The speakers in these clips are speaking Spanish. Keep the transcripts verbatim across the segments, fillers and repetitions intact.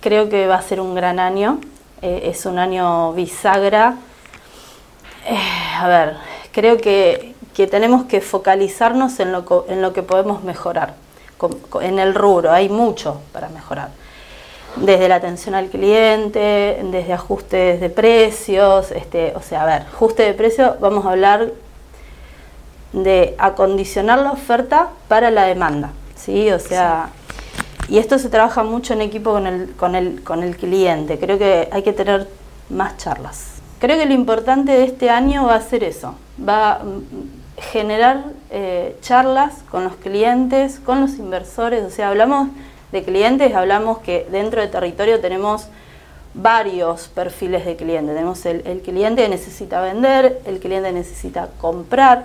creo que va a ser un gran año, eh, es un año bisagra. Eh, a ver, creo que, que tenemos que focalizarnos en lo, en lo que podemos mejorar. Con, con, en el rubro hay mucho para mejorar. Desde la atención al cliente, desde ajustes de precios, este, o sea, a ver, ajuste de precios, vamos a hablar de acondicionar la oferta para la demanda, ¿sí? O sea, sí. Y esto se trabaja mucho en equipo con el, con el, con el cliente. Creo que hay que tener más charlas. Creo que lo importante de este año va a ser eso, va a generar eh, charlas con los clientes, con los inversores. O sea, hablamos de clientes, hablamos que dentro de territorio tenemos varios perfiles de cliente. Tenemos el, el cliente que necesita vender, el cliente que necesita comprar,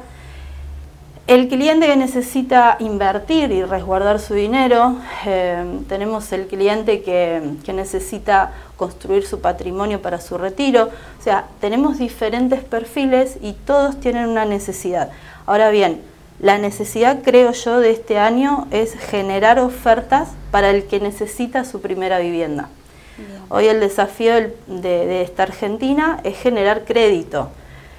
el cliente que necesita invertir y resguardar su dinero, eh, tenemos el cliente que, que necesita construir su patrimonio para su retiro. O sea, tenemos diferentes perfiles y todos tienen una necesidad. Ahora bien, la necesidad, creo yo, de este año es generar ofertas para el que necesita su primera vivienda. Bien. Hoy el desafío de, de esta Argentina es generar crédito.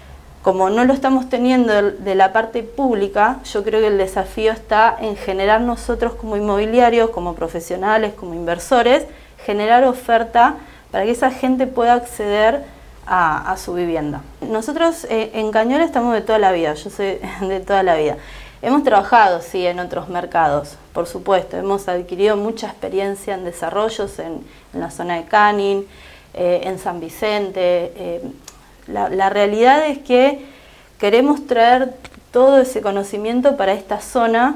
Como no lo estamos teniendo de la parte pública, yo creo que el desafío está en generar nosotros como inmobiliarios, como profesionales, como inversores, generar oferta para que esa gente pueda acceder a, a su vivienda. Nosotros eh, en Cañola estamos de toda la vida, yo soy de toda la vida. Hemos trabajado, sí, en otros mercados, por supuesto. Hemos adquirido mucha experiencia en desarrollos en, en la zona de Canning, eh, en San Vicente. Eh, La, la realidad es que queremos traer todo ese conocimiento para esta zona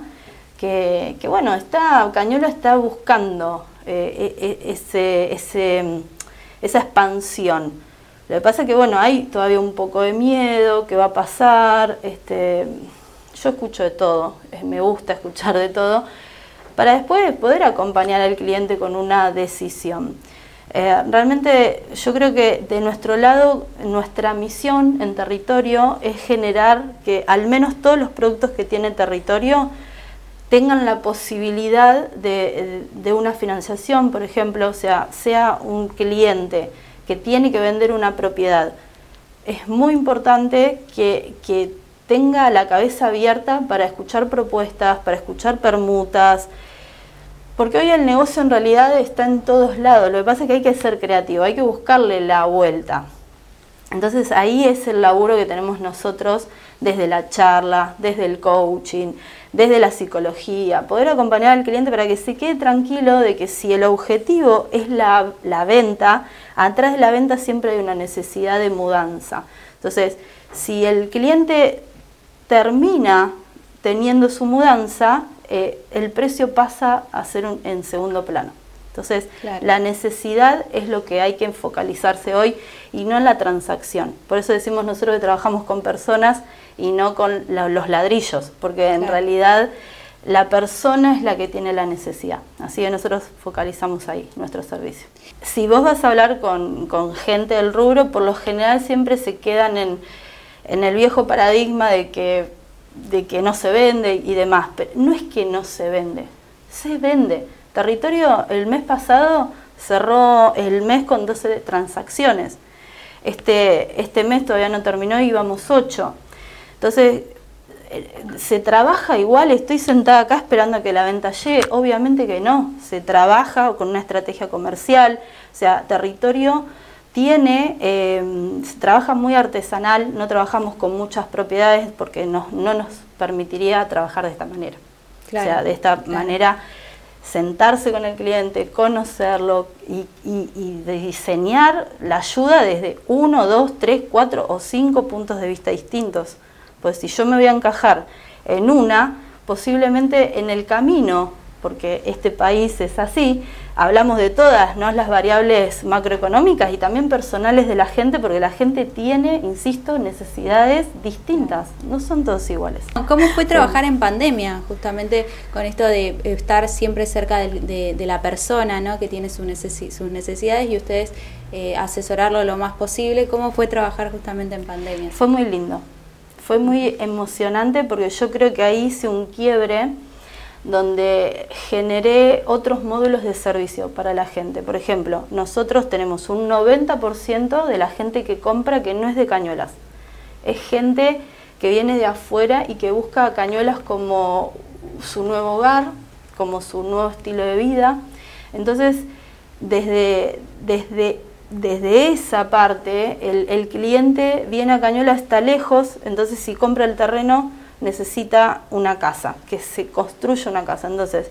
que, que bueno, está, Cañola está buscando eh, ese, ese, esa expansión. Lo que pasa es que bueno, hay todavía un poco de miedo, ¿qué va a pasar? Este, yo escucho de todo, me gusta escuchar de todo, para después poder acompañar al cliente con una decisión. Eh, realmente yo creo que de nuestro lado, nuestra misión en territorio es generar que al menos todos los productos que tiene territorio tengan la posibilidad de, de una financiación, por ejemplo, o sea, sea un cliente que tiene que vender una propiedad. Es muy importante que, que tenga la cabeza abierta para escuchar propuestas, para escuchar permutas, porque hoy el negocio en realidad está en todos lados. Lo que pasa es que hay que ser creativo, hay que buscarle la vuelta. Entonces ahí es el laburo que tenemos nosotros desde la charla, desde el coaching, desde la psicología, poder acompañar al cliente para que se quede tranquilo de que si el objetivo es la, la venta, atrás de la venta siempre hay una necesidad de mudanza. Entonces, si el cliente termina teniendo su mudanza, eh, el precio pasa a ser un, en segundo plano. Entonces, claro, la necesidad es lo que hay que focalizarse hoy y no en la transacción. Por eso decimos nosotros que trabajamos con personas y no con la, los ladrillos, porque en claro. realidad la persona es la que tiene la necesidad. Así que nosotros focalizamos ahí nuestro servicio. Si vos vas a hablar con, con gente del rubro, por lo general siempre se quedan en, en el viejo paradigma de que, de que no se vende y demás. Pero no es que no se vende, se vende. Territorio el mes pasado cerró el mes con doce transacciones. Este, este mes todavía no terminó y íbamos ocho. Entonces, ¿se trabaja igual? ¿Estoy sentada acá esperando a que la venta llegue? Obviamente que no. Se trabaja con una estrategia comercial. O sea, Territorio tiene, eh, se trabaja muy artesanal. No trabajamos con muchas propiedades porque no, no nos permitiría trabajar de esta manera. Claro, o sea, de esta claro. manera, sentarse con el cliente, conocerlo y, y, y diseñar la ayuda desde uno, dos, tres, cuatro o cinco puntos de vista distintos. Pues si yo me voy a encajar en una, posiblemente en el camino, porque este país es así, hablamos de todas, ¿no? Las variables macroeconómicas y también personales de la gente, porque la gente tiene, insisto, necesidades distintas, no son todos iguales. ¿Cómo fue trabajar en pandemia, justamente con esto de estar siempre cerca de, de, de la persona, ¿no? Que tiene sus, necesi- sus necesidades y ustedes eh, asesorarlo lo más posible? ¿Cómo fue trabajar justamente en pandemia? Fue muy lindo. Fue muy emocionante porque yo creo que ahí hice un quiebre donde generé otros módulos de servicio para la gente. Por ejemplo, nosotros tenemos un noventa por ciento de la gente que compra que no es de Cañuelas. Es gente que viene de afuera y que busca a Cañuelas como su nuevo hogar, como su nuevo estilo de vida. Entonces, desde, desde, desde esa parte, el, el cliente viene a Cañuelas, está lejos, entonces si compra el terreno necesita una casa, que se construya una casa. Entonces,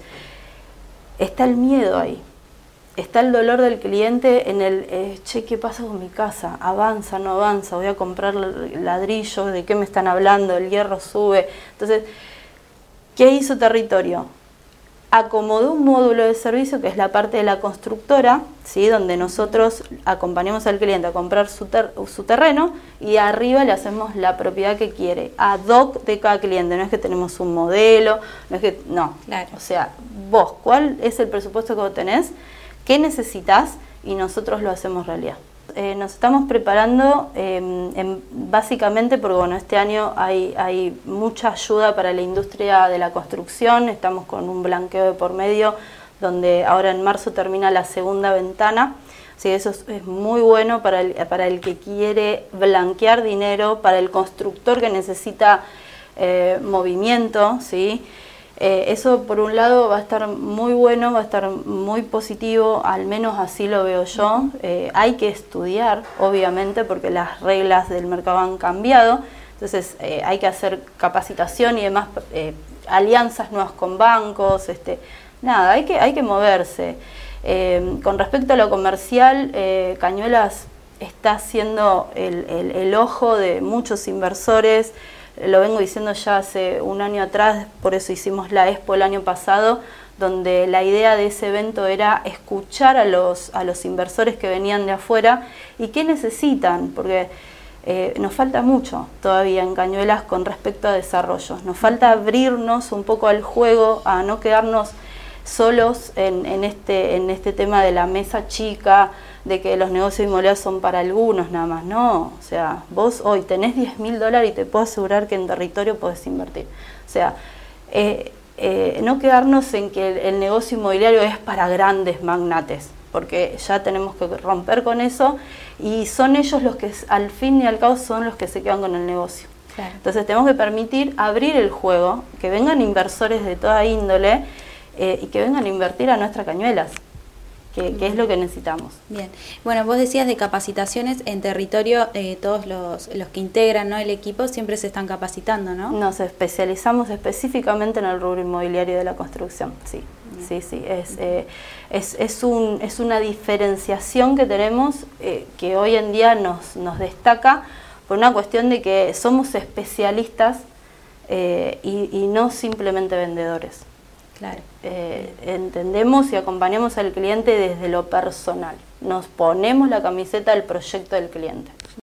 está el miedo ahí, está el dolor del cliente en el, eh, che, ¿qué pasa con mi casa? ¿Avanza, no avanza? ¿Voy a comprar ladrillos? ¿De qué me están hablando? ¿El hierro sube? Entonces, ¿qué hizo Territorio? Acomodó un módulo de servicio que es la parte de la constructora, ¿sí? Donde nosotros acompañamos al cliente a comprar su, ter su terreno y arriba le hacemos la propiedad que quiere, ad hoc de cada cliente. No es que tenemos un modelo, no es que, no, claro. O sea, vos, ¿cuál es el presupuesto que vos tenés? ¿Qué necesitas? Y nosotros lo hacemos realidad. Eh, nos estamos preparando eh, en, básicamente porque bueno, este año hay, hay mucha ayuda para la industria de la construcción, estamos con un blanqueo de por medio donde ahora en marzo termina la segunda ventana, así que eso es, es muy bueno para el, para el que quiere blanquear dinero, para el constructor que necesita eh, movimiento, ¿sí? Eh, eso por un lado va a estar muy bueno, va a estar muy positivo, al menos así lo veo yo. Eh, hay que estudiar, obviamente, porque las reglas del mercado han cambiado, entonces eh, hay que hacer capacitación y demás, eh, alianzas nuevas con bancos, este, nada, hay que, hay que moverse. Eh, con respecto a lo comercial, eh, Cañuelas está siendo el, el, el ojo de muchos inversores. Lo vengo diciendo ya hace un año atrás, por eso hicimos la Expo el año pasado, donde la idea de ese evento era escuchar a los, a los inversores que venían de afuera y qué necesitan, porque eh, nos falta mucho todavía en Cañuelas con respecto a desarrollo. Nos falta abrirnos un poco al juego, a no quedarnos solos en, en, este, en este tema de la mesa chica, de que los negocios inmobiliarios son para algunos nada más. No, o sea, vos hoy tenés diez mil dólares y te puedo asegurar que en Territorio podés invertir. O sea, eh, eh, no quedarnos en que el, el negocio inmobiliario es para grandes magnates, porque ya tenemos que romper con eso y son ellos los que al fin y al cabo son los que se quedan con el negocio. Claro. Entonces tenemos que permitir abrir el juego, que vengan inversores de toda índole eh, y que vengan a invertir a nuestras Cañuelas. Que, que es lo que necesitamos. Bien, bueno, vos decías de capacitaciones en Territorio, eh, todos los, los que integran, ¿no?, el equipo siempre se están capacitando, ¿no? Nos especializamos específicamente en el rubro inmobiliario de la construcción, sí, Bien. sí, sí, es, eh, es, es, un, es una diferenciación que tenemos eh, que hoy en día nos, nos destaca por una cuestión de que somos especialistas eh, y, y no simplemente vendedores. Claro. Eh, entendemos y acompañamos al cliente desde lo personal. Nos ponemos la camiseta del proyecto del cliente.